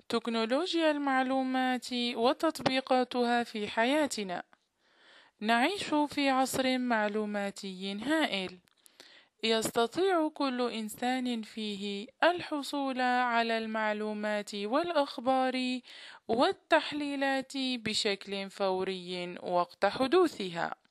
تكنولوجيا المعلومات وتطبيقاتها في حياتنا. نعيش في عصر معلوماتي هائل، يستطيع كل إنسان فيه الحصول على المعلومات والأخبار والتحليلات بشكل فوري وقت حدوثها.